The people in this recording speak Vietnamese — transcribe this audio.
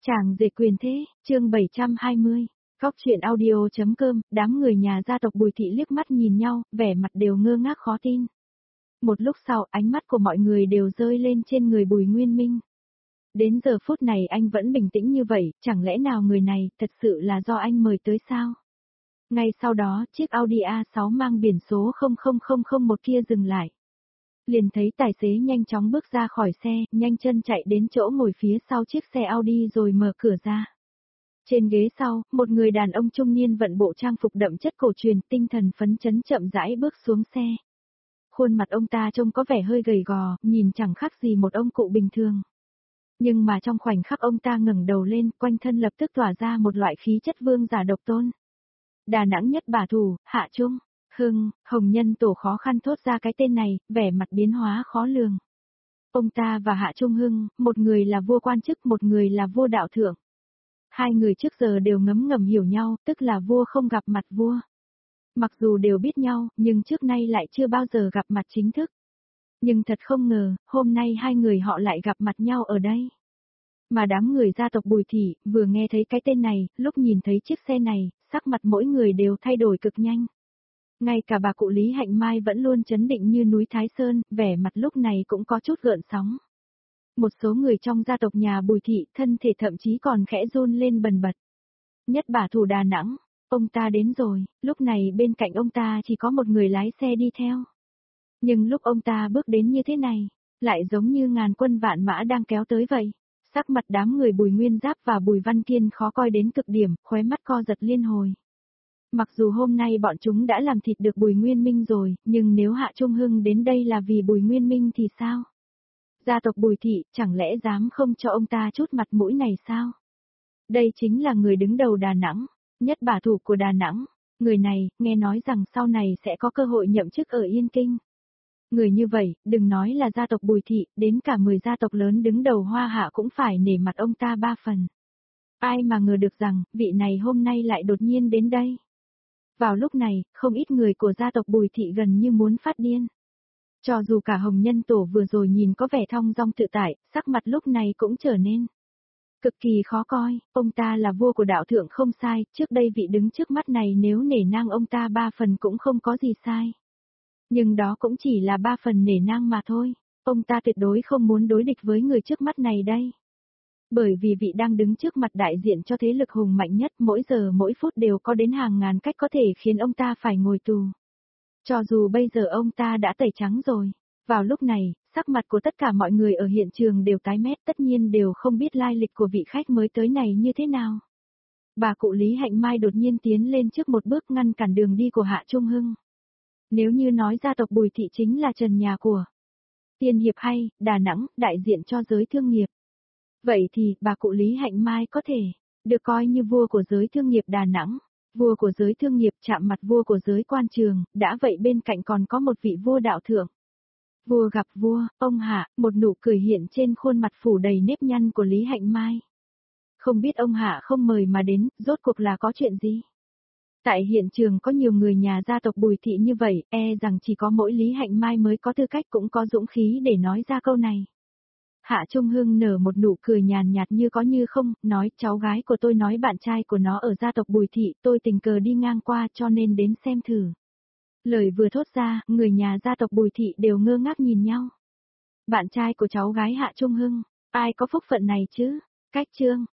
Chàng rể quyền thế, chương 720. Góc truyện audio.com, đám người nhà gia tộc Bùi Thị liếc mắt nhìn nhau, vẻ mặt đều ngơ ngác khó tin. Một lúc sau, ánh mắt của mọi người đều rơi lên trên người Bùi Nguyên Minh. Đến giờ phút này anh vẫn bình tĩnh như vậy, chẳng lẽ nào người này thật sự là do anh mời tới sao? Ngay sau đó, chiếc Audi A6 mang biển số 00001 kia dừng lại. Liền thấy tài xế nhanh chóng bước ra khỏi xe, nhanh chân chạy đến chỗ ngồi phía sau chiếc xe Audi rồi mở cửa ra. Trên ghế sau, một người đàn ông trung niên vận bộ trang phục đậm chất cổ truyền, tinh thần phấn chấn chậm rãi bước xuống xe. Khuôn mặt ông ta trông có vẻ hơi gầy gò, nhìn chẳng khác gì một ông cụ bình thường. Nhưng mà trong khoảnh khắc ông ta ngẩng đầu lên, quanh thân lập tức tỏa ra một loại khí chất vương giả độc tôn. Đà Nẵng nhất bả thủ, Hạ Trung Hưng, Hồng Nhân Tổ khó khăn thốt ra cái tên này, vẻ mặt biến hóa khó lường. Ông ta và Hạ Trung Hưng, một người là vua quan chức, một người là vua đạo thượng. Hai người trước giờ đều ngấm ngầm hiểu nhau, tức là vua không gặp mặt vua. Mặc dù đều biết nhau, nhưng trước nay lại chưa bao giờ gặp mặt chính thức. Nhưng thật không ngờ, hôm nay hai người họ lại gặp mặt nhau ở đây. Mà đám người gia tộc Bùi Thị, vừa nghe thấy cái tên này, lúc nhìn thấy chiếc xe này, sắc mặt mỗi người đều thay đổi cực nhanh. Ngay cả bà cụ Lý Hạnh Mai vẫn luôn trấn định như núi Thái Sơn, vẻ mặt lúc này cũng có chút gợn sóng. Một số người trong gia tộc nhà Bùi Thị, thân thể thậm chí còn khẽ run lên bần bật. Nhất bả thủ Đà Nẵng, ông ta đến rồi, lúc này bên cạnh ông ta chỉ có một người lái xe đi theo. Nhưng lúc ông ta bước đến như thế này, lại giống như ngàn quân vạn mã đang kéo tới vậy. Sắc mặt đám người Bùi Nguyên Giáp và Bùi Văn Kiên khó coi đến cực điểm, khóe mắt co giật liên hồi. Mặc dù hôm nay bọn chúng đã làm thịt được Bùi Nguyên Minh rồi, nhưng nếu Hạ Trung Hưng đến đây là vì Bùi Nguyên Minh thì sao? Gia tộc Bùi Thị chẳng lẽ dám không cho ông ta chút mặt mũi này sao? Đây chính là người đứng đầu Đà Nẵng, nhất bả thủ của Đà Nẵng. Người này, nghe nói rằng sau này sẽ có cơ hội nhậm chức ở Yên Kinh. Người như vậy, đừng nói là gia tộc Bùi Thị, đến cả 10 gia tộc lớn đứng đầu Hoa Hạ cũng phải nể mặt ông ta 3 phần. Ai mà ngờ được rằng, vị này hôm nay lại đột nhiên đến đây. Vào lúc này, không ít người của gia tộc Bùi Thị gần như muốn phát điên. Cho dù cả Hồng Nhân Tổ vừa rồi nhìn có vẻ thong dong tự tại, sắc mặt lúc này cũng trở nên cực kỳ khó coi. Ông ta là vua của đạo thượng không sai, trước đây vị đứng trước mắt này nếu nể nang ông ta 3 phần cũng không có gì sai. Nhưng đó cũng chỉ là 3 phần nể nang mà thôi, ông ta tuyệt đối không muốn đối địch với người trước mắt này đây. Bởi vì vị đang đứng trước mặt đại diện cho thế lực hùng mạnh nhất, mỗi giờ mỗi phút đều có đến hàng ngàn cách có thể khiến ông ta phải ngồi tù. Cho dù bây giờ ông ta đã tẩy trắng rồi, vào lúc này, sắc mặt của tất cả mọi người ở hiện trường đều tái mét, tất nhiên đều không biết lai lịch của vị khách mới tới này như thế nào. Bà cụ Lý Hạnh Mai đột nhiên tiến lên trước một bước ngăn cản đường đi của Hạ Trung Hưng. Nếu như nói gia tộc Bùi Thị chính là trần nhà của Tiên Hiệp hay, Đà Nẵng, đại diện cho giới thương nghiệp. Vậy thì, bà cụ Lý Hạnh Mai có thể được coi như vua của giới thương nghiệp Đà Nẵng, vua của giới thương nghiệp chạm mặt vua của giới quan trường, đã vậy bên cạnh còn có một vị vua đạo thượng. Vua gặp vua, ông Hạ, một nụ cười hiện trên khuôn mặt phủ đầy nếp nhăn của Lý Hạnh Mai. Không biết ông Hạ không mời mà đến, rốt cuộc là có chuyện gì? Tại hiện trường có nhiều người nhà gia tộc Bùi Thị như vậy, rằng chỉ có mỗi Lý Hạnh Mai mới có tư cách cũng có dũng khí để nói ra câu này. Hạ Trung Hưng nở một nụ cười nhàn nhạt như có như không, nói cháu gái của tôi nói bạn trai của nó ở gia tộc Bùi Thị, tôi tình cờ đi ngang qua cho nên đến xem thử. Lời vừa thốt ra, người nhà gia tộc Bùi Thị đều ngơ ngác nhìn nhau. Bạn trai của cháu gái Hạ Trung Hưng, ai có phúc phận này chứ? Cách chương.